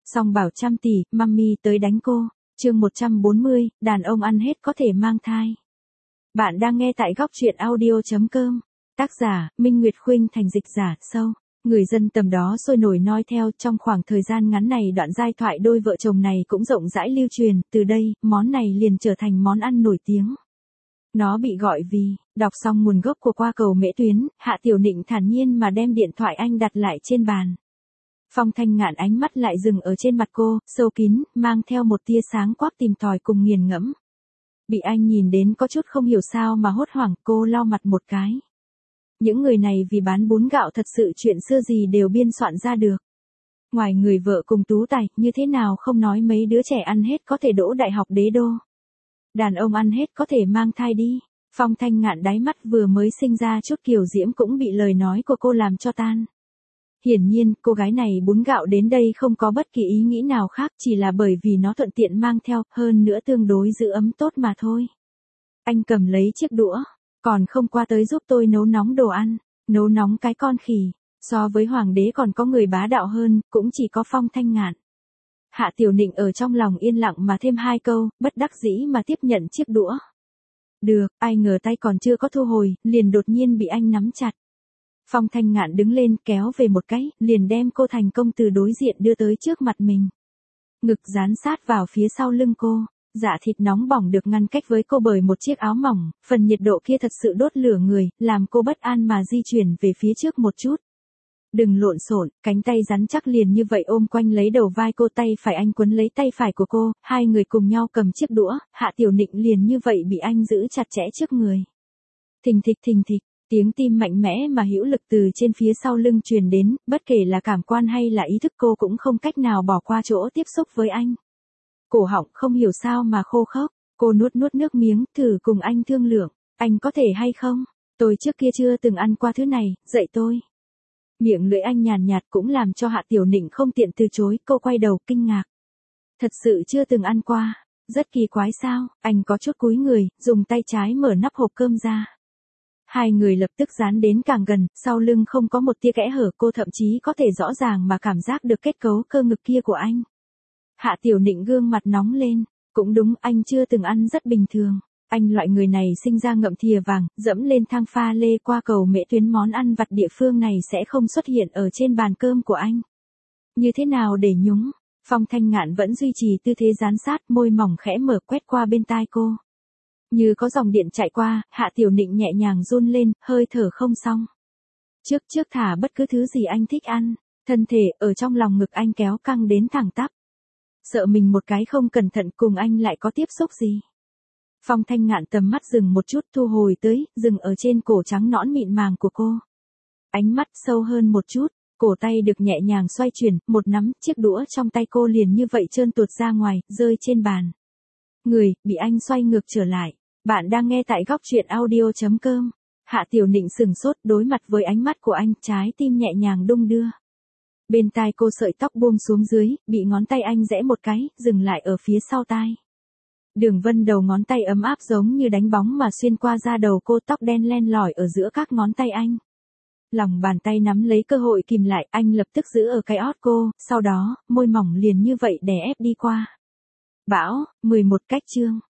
Song bảo trăm tỷ, mummy tới đánh cô. Chương 140, đàn ông ăn hết có thể mang thai. Bạn đang nghe tại góc truyện audio.com. Tác giả, Minh Nguyệt Khuynh, thành dịch giả, sâu. Người dân tầm đó sôi nổi noi theo. Trong khoảng thời gian ngắn này, đoạn giai thoại đôi vợ chồng này cũng rộng rãi lưu truyền. Từ đây, món này liền trở thành món ăn nổi tiếng. Nó bị gọi vì, đọc xong nguồn gốc của qua cầu Mễ Tuyến, Hạ Tiểu Nịnh thản nhiên mà đem điện thoại anh đặt lại trên bàn. Phong Thanh Ngạn ánh mắt lại dừng ở trên mặt cô, sâu kín, mang theo một tia sáng quắc tìm tòi cùng nghiền ngẫm. Bị anh nhìn đến có chút không hiểu sao mà hốt hoảng, cô lau mặt một cái. Những người này vì bán bún gạo thật sự chuyện xưa gì đều biên soạn ra được. Ngoài người vợ cùng tú tài, như thế nào không nói mấy đứa trẻ ăn hết có thể đỗ đại học đế đô. Đàn ông ăn hết có thể mang thai đi. Phong Thanh Ngạn đáy mắt vừa mới sinh ra chút kiều diễm cũng bị lời nói của cô làm cho tan. Hiển nhiên, cô gái này bún gạo đến đây không có bất kỳ ý nghĩ nào khác, chỉ là bởi vì nó thuận tiện mang theo, hơn nữa tương đối giữ ấm tốt mà thôi. Anh cầm lấy chiếc đũa, còn không qua tới giúp tôi nấu nóng đồ ăn, nấu nóng cái con khỉ. So với hoàng đế còn có người bá đạo hơn, cũng chỉ có Phong Thanh Ngạn. Hạ Tiểu Nịnh ở trong lòng yên lặng mà thêm hai câu, bất đắc dĩ mà tiếp nhận chiếc đũa. Được, ai ngờ tay còn chưa có thu hồi, liền đột nhiên bị anh nắm chặt. Phong Thanh Ngạn đứng lên kéo về một cái, liền đem cô thành công từ đối diện đưa tới trước mặt mình. Ngực dán sát vào phía sau lưng cô, dạ thịt nóng bỏng được ngăn cách với cô bởi một chiếc áo mỏng, phần nhiệt độ kia thật sự đốt lửa người, làm cô bất an mà di chuyển về phía trước một chút. Đừng lộn xộn, cánh tay rắn chắc liền như vậy ôm quanh lấy đầu vai cô, tay phải anh quấn lấy tay phải của cô, hai người cùng nhau cầm chiếc đũa, Hạ Tiểu Nịnh liền như vậy bị anh giữ chặt chẽ trước người. Thình thịch, tiếng tim mạnh mẽ mà hữu lực từ trên phía sau lưng truyền đến, bất kể là cảm quan hay là ý thức cô cũng không cách nào bỏ qua chỗ tiếp xúc với anh. Cổ họng không hiểu sao mà khô khốc, cô nuốt nước miếng, thử cùng anh thương lượng, anh có thể hay không? Tôi trước kia chưa từng ăn qua thứ này, dạy tôi. Miệng lưỡi anh nhàn nhạt cũng làm cho Hạ Tiểu Nịnh không tiện từ chối, cô quay đầu kinh ngạc. Thật sự chưa từng ăn qua, rất kỳ quái sao? Anh có chút cúi người, dùng tay trái mở nắp hộp cơm ra. Hai người lập tức dán đến càng gần, sau lưng không có một tia kẽ hở, cô thậm chí có thể rõ ràng mà cảm giác được kết cấu cơ ngực kia của anh. Hạ Tiểu Nịnh gương mặt nóng lên, cũng đúng, anh chưa từng ăn rất bình thường. Anh loại người này sinh ra ngậm thìa vàng, dẫm lên thang pha lê qua cầu Mễ Tuyến, món ăn vặt địa phương này sẽ không xuất hiện ở trên bàn cơm của anh. Như thế nào để nhúng? Phong Thanh Ngạn vẫn duy trì tư thế dán sát, môi mỏng khẽ mở quét qua bên tai cô. Như có dòng điện chạy qua, Hạ Tiểu Nịnh nhẹ nhàng run lên, hơi thở không xong. Trước thả bất cứ thứ gì anh thích ăn, thân thể ở trong lòng ngực anh kéo căng đến thẳng tắp. Sợ mình một cái không cẩn thận cùng anh lại có tiếp xúc gì. Phong Thanh Ngạn tầm mắt dừng một chút, thu hồi tới, dừng ở trên cổ trắng nõn mịn màng của cô. Ánh mắt sâu hơn một chút, cổ tay được nhẹ nhàng xoay chuyển, một nắm, chiếc đũa trong tay cô liền như vậy trơn tuột ra ngoài, rơi trên bàn. Người, bị anh xoay ngược trở lại. Bạn đang nghe tại góc truyện audio.com. Hạ Tiểu Nịnh sừng sốt đối mặt với ánh mắt của anh, trái tim nhẹ nhàng đung đưa. Bên tai cô sợi tóc buông xuống dưới, bị ngón tay anh rẽ một cái, dừng lại ở phía sau tai. Đường vân đầu ngón tay ấm áp giống như đánh bóng mà xuyên qua da đầu cô, tóc đen len lỏi ở giữa các ngón tay anh. Lòng bàn tay nắm lấy cơ hội kìm lại, anh lập tức giữ ở cái ót cô, sau đó, môi mỏng liền như vậy đè ép đi qua. Bão, 11 cách chương.